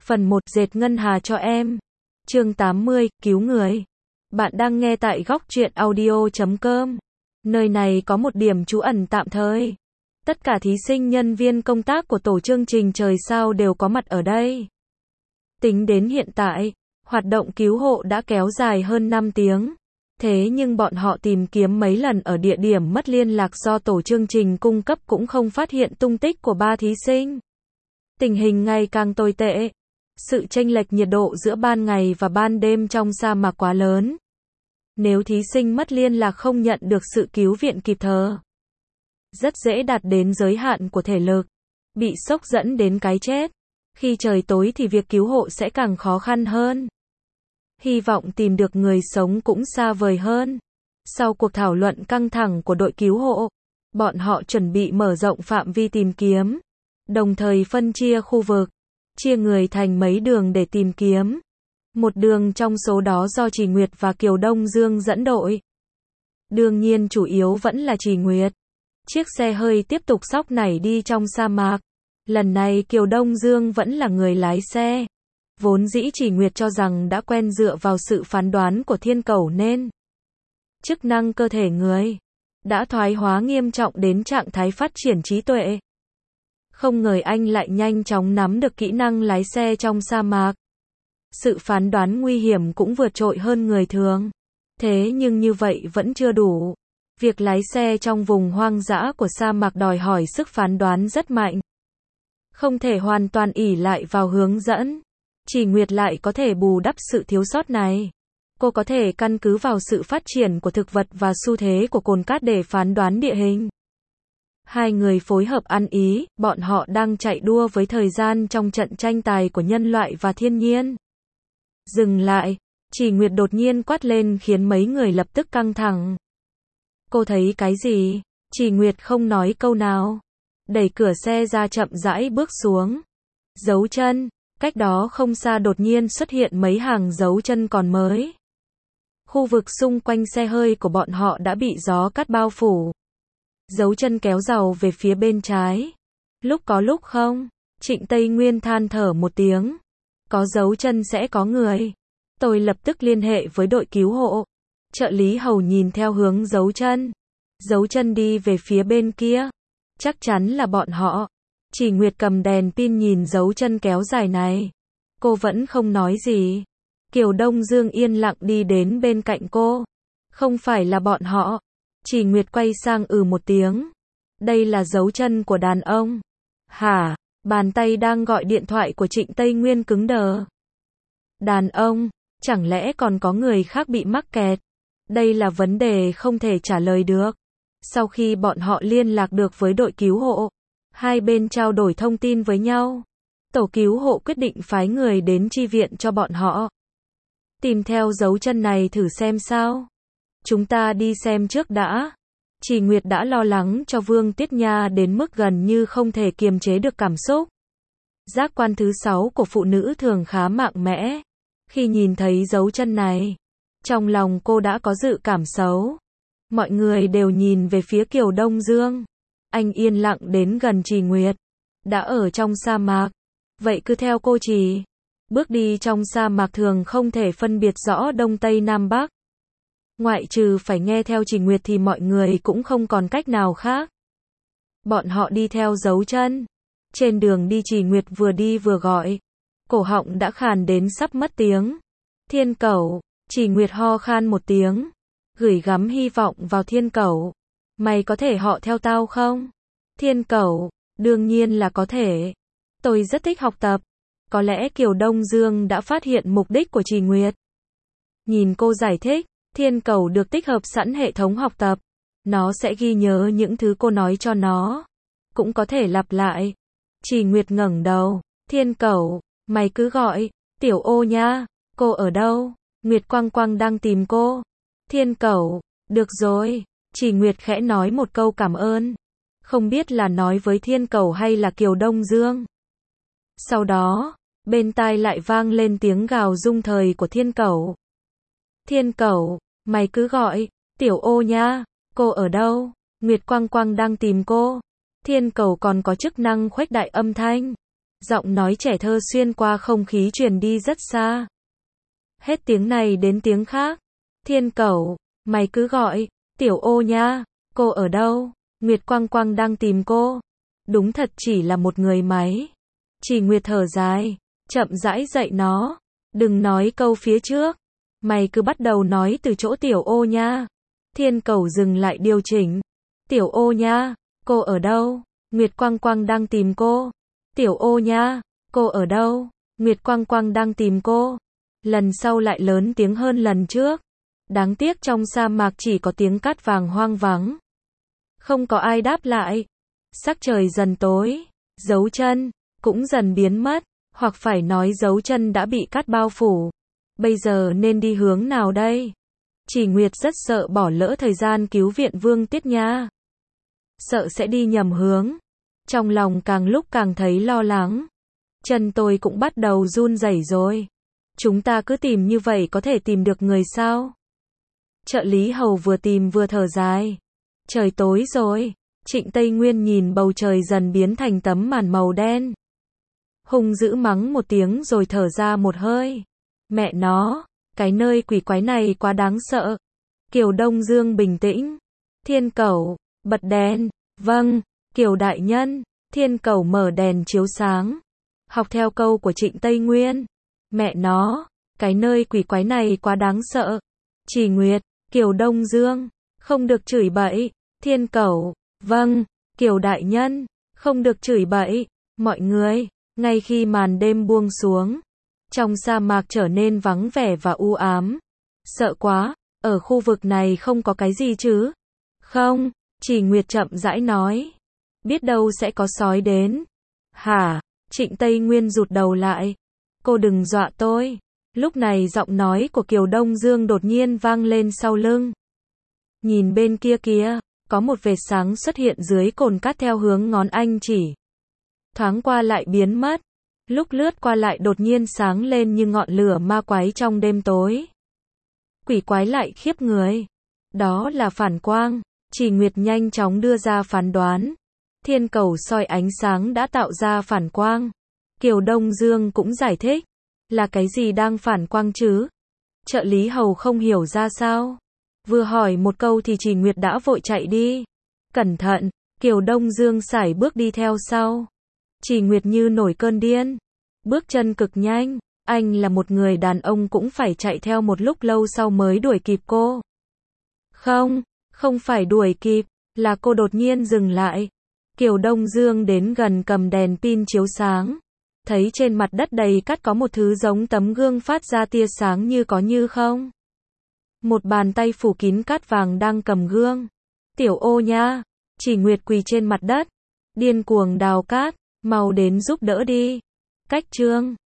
Phần 1 dệt ngân hà cho em. Chương 80, cứu người. Bạn đang nghe tại góc truyện audio.com. Nơi này có một điểm trú ẩn tạm thời. Tất cả thí sinh nhân viên công tác của tổ chương trình Trời Sao đều có mặt ở đây. Tính đến hiện tại, hoạt động cứu hộ đã kéo dài hơn 5 tiếng. Thế nhưng bọn họ tìm kiếm mấy lần ở địa điểm mất liên lạc do tổ chương trình cung cấp cũng không phát hiện tung tích của 3 thí sinh. Tình hình ngày càng tồi tệ. Sự chênh lệch nhiệt độ giữa ban ngày và ban đêm trong sa mạc quá lớn. Nếu thí sinh mất liên lạc không nhận được sự cứu viện kịp thời, rất dễ đạt đến giới hạn của thể lực, bị sốc dẫn đến cái chết. Khi trời tối thì việc cứu hộ sẽ càng khó khăn hơn. Hy vọng tìm được người sống cũng xa vời hơn. Sau cuộc thảo luận căng thẳng của đội cứu hộ, bọn họ chuẩn bị mở rộng phạm vi tìm kiếm, đồng thời phân chia khu vực, chia người thành mấy đường để tìm kiếm. Một đường trong số đó do Trì Nguyệt và Kiều Đông Dương dẫn đội. Đương nhiên chủ yếu vẫn là Trì Nguyệt. Chiếc xe hơi tiếp tục xóc nảy đi trong sa mạc. Lần này Kiều Đông Dương vẫn là người lái xe. Vốn dĩ Trì Nguyệt cho rằng đã quen dựa vào sự phán đoán của thiên cầu nên chức năng cơ thể người đã thoái hóa nghiêm trọng đến trạng thái phát triển trí tuệ. Không ngờ anh lại nhanh chóng nắm được kỹ năng lái xe trong sa mạc. Sự phán đoán nguy hiểm cũng vượt trội hơn người thường. Thế nhưng như vậy vẫn chưa đủ. Việc lái xe trong vùng hoang dã của sa mạc đòi hỏi sức phán đoán rất mạnh. Không thể hoàn toàn ỷ lại vào hướng dẫn. Trì Nguyệt lại có thể bù đắp sự thiếu sót này. Cô có thể căn cứ vào sự phát triển của thực vật và xu thế của cồn cát để phán đoán địa hình. Hai người phối hợp ăn ý, bọn họ đang chạy đua với thời gian trong trận tranh tài của nhân loại và thiên nhiên. Dừng lại, Trì Nguyệt đột nhiên quát lên khiến mấy người lập tức căng thẳng. Cô thấy cái gì? Trì Nguyệt không nói câu nào. Đẩy cửa xe ra chậm rãi bước xuống. Dấu chân, cách đó không xa đột nhiên xuất hiện mấy hàng dấu chân còn mới. Khu vực xung quanh xe hơi của bọn họ đã bị gió cát bao phủ. Dấu chân kéo giàu về phía bên trái. Lúc có lúc không. Trịnh Tây Nguyên than thở một tiếng. Có dấu chân sẽ có người. Tôi lập tức liên hệ với đội cứu hộ. Trợ lý Hầu nhìn theo hướng dấu chân. Dấu chân đi về phía bên kia. Chắc chắn là bọn họ. Trì Nguyệt cầm đèn pin nhìn dấu chân kéo dài này. Cô vẫn không nói gì. Kiều Đông Dương yên lặng đi đến bên cạnh cô. Không phải là bọn họ. Trì Nguyệt quay sang một tiếng. Đây là dấu chân của đàn ông. Hả? Bàn tay đang gọi điện thoại của Trịnh Tây Nguyên cứng đờ. Đàn ông? Chẳng lẽ còn có người khác bị mắc kẹt? Đây là vấn đề không thể trả lời được. Sau khi bọn họ liên lạc được với đội cứu hộ, hai bên trao đổi thông tin với nhau. Tổ cứu hộ quyết định phái người đến chi viện cho bọn họ. Tìm theo dấu chân này thử xem sao. Chúng ta đi xem trước đã. Trì Nguyệt đã lo lắng cho Vương Tiết Nha đến mức gần như không thể kiềm chế được cảm xúc. Giác quan thứ 6 của phụ nữ thường khá mạnh mẽ. Khi nhìn thấy dấu chân này, trong lòng cô đã có dự cảm xấu. Mọi người đều nhìn về phía Kiều Đông Dương. Anh yên lặng đến gần Trì Nguyệt. Đã ở trong sa mạc. Vậy cứ theo cô Trì. Bước đi trong sa mạc thường không thể phân biệt rõ Đông Tây Nam Bắc. Ngoại trừ phải nghe theo Trì Nguyệt thì mọi người cũng không còn cách nào khác. Bọn họ đi theo dấu chân. Trên đường đi Trì Nguyệt vừa đi vừa gọi. Cổ họng đã khàn đến sắp mất tiếng. Thiên Cẩu. Trì Nguyệt ho khan một tiếng. Gửi gắm hy vọng vào Thiên Cẩu. Mày có thể họ theo tao không? Thiên Cẩu. Đương nhiên là có thể. Tôi rất thích học tập. Có lẽ Kiều Đông Dương đã phát hiện mục đích của Trì Nguyệt. Nhìn cô giải thích. Thiên Cẩu được tích hợp sẵn hệ thống học tập. Nó sẽ ghi nhớ những thứ cô nói cho nó. Cũng có thể lặp lại. Trì Nguyệt ngẩng đầu. Thiên Cẩu, mày cứ gọi. Tiểu Ô nha. Cô ở đâu? Nguyệt Quang Quang đang tìm cô. Thiên Cẩu, được rồi. Trì Nguyệt khẽ nói một câu cảm ơn. Không biết là nói với Thiên Cẩu hay là Kiều Đông Dương. Sau đó, bên tai lại vang lên tiếng gào rung thời của Thiên Cẩu. Thiên Cẩu, mày cứ gọi. Tiểu Ô nha. Cô ở đâu? Nguyệt Quang Quang đang tìm cô. Thiên Cẩu còn có chức năng khuếch đại âm thanh. Giọng nói trẻ thơ xuyên qua không khí truyền đi rất xa. Hết tiếng này đến tiếng khác. Thiên Cẩu, mày cứ gọi, Tiểu Ô nha, cô ở đâu? Nguyệt Quang Quang đang tìm cô. Đúng thật chỉ là một người máy. Chỉ Nguyệt thở dài, chậm rãi dạy nó. Đừng nói câu phía trước. Mày cứ bắt đầu nói từ chỗ Tiểu Ô nha. Thiên Cẩu dừng lại điều chỉnh. Tiểu Ô nha, cô ở đâu? Nguyệt Quang Quang đang tìm cô. Tiểu Ô nha, cô ở đâu? Nguyệt Quang Quang đang tìm cô. Lần sau lại lớn tiếng hơn lần trước. Đáng tiếc trong sa mạc chỉ có tiếng cát vàng hoang vắng. Không có ai đáp lại. Sắc trời dần tối, dấu chân cũng dần biến mất, hoặc phải nói dấu chân đã bị cát bao phủ. Bây giờ nên đi hướng nào đây? Chỉ Nguyệt rất sợ bỏ lỡ thời gian cứu viện Vương Tiết Nha. Sợ sẽ đi nhầm hướng. Trong lòng càng lúc càng thấy lo lắng. Chân tôi cũng bắt đầu run rẩy rồi. Chúng ta cứ tìm như vậy có thể tìm được người sao? Trợ lý hầu vừa tìm vừa thở dài. Trời tối rồi. Trịnh Tây Nguyên nhìn bầu trời dần biến thành tấm màn màu đen. Hung dữ mắng một tiếng rồi thở ra một hơi. Mẹ nó, cái nơi quỷ quái này quá đáng sợ. Kiều Đông Dương bình tĩnh. Thiên Cẩu, bật đèn. Vâng, Kiều đại nhân. Thiên Cẩu mở đèn chiếu sáng. Học theo câu của Trịnh Tây Nguyên. Mẹ nó, cái nơi quỷ quái này quá đáng sợ. Chỉ Nguyệt, Kiều Đông Dương, không được chửi bậy. Thiên Cẩu, vâng, Kiều đại nhân, không được chửi bậy. Mọi người, ngay khi màn đêm buông xuống, trong sa mạc trở nên vắng vẻ và u ám. Sợ quá, ở khu vực này không có cái gì chứ? Không, Chỉ Nguyệt chậm rãi nói. Biết đâu sẽ có sói đến. Hả? Trịnh Tây Nguyên rụt đầu lại. Cô đừng dọa tôi. Lúc này giọng nói của Kiều Đông Dương đột nhiên vang lên sau lưng. Nhìn bên kia kìa, có một vệt sáng xuất hiện dưới cồn cát theo hướng ngón anh chỉ. Thoáng qua lại biến mất. Lúc lướt qua lại đột nhiên sáng lên như ngọn lửa ma quái trong đêm tối. Quỷ quái lại khiếp người. Đó là phản quang. Chỉ Nguyệt nhanh chóng đưa ra phán đoán. Thiên Cẩu soi ánh sáng đã tạo ra phản quang. Kiều Đông Dương cũng giải thích. Là cái gì đang phản quang chứ? Trợ lý hầu không hiểu ra sao. Vừa hỏi một câu thì Chỉ Nguyệt đã vội chạy đi. Cẩn thận, Kiều Đông Dương sải bước đi theo sau. Chỉ Nguyệt như nổi cơn điên. Bước chân cực nhanh. Anh là một người đàn ông cũng phải chạy theo một lúc lâu sau mới đuổi kịp cô. Không, không phải đuổi kịp, là cô đột nhiên dừng lại. Kiều Đông Dương đến gần cầm đèn pin chiếu sáng. Thấy trên mặt đất đầy cát có một thứ giống tấm gương phát ra tia sáng như có như không. Một bàn tay phủ kín cát vàng đang cầm gương. Tiểu Ô nha. Chỉ Nguyệt quỳ trên mặt đất. Điên cuồng đào cát. Mau đến giúp đỡ đi. Cách Trương.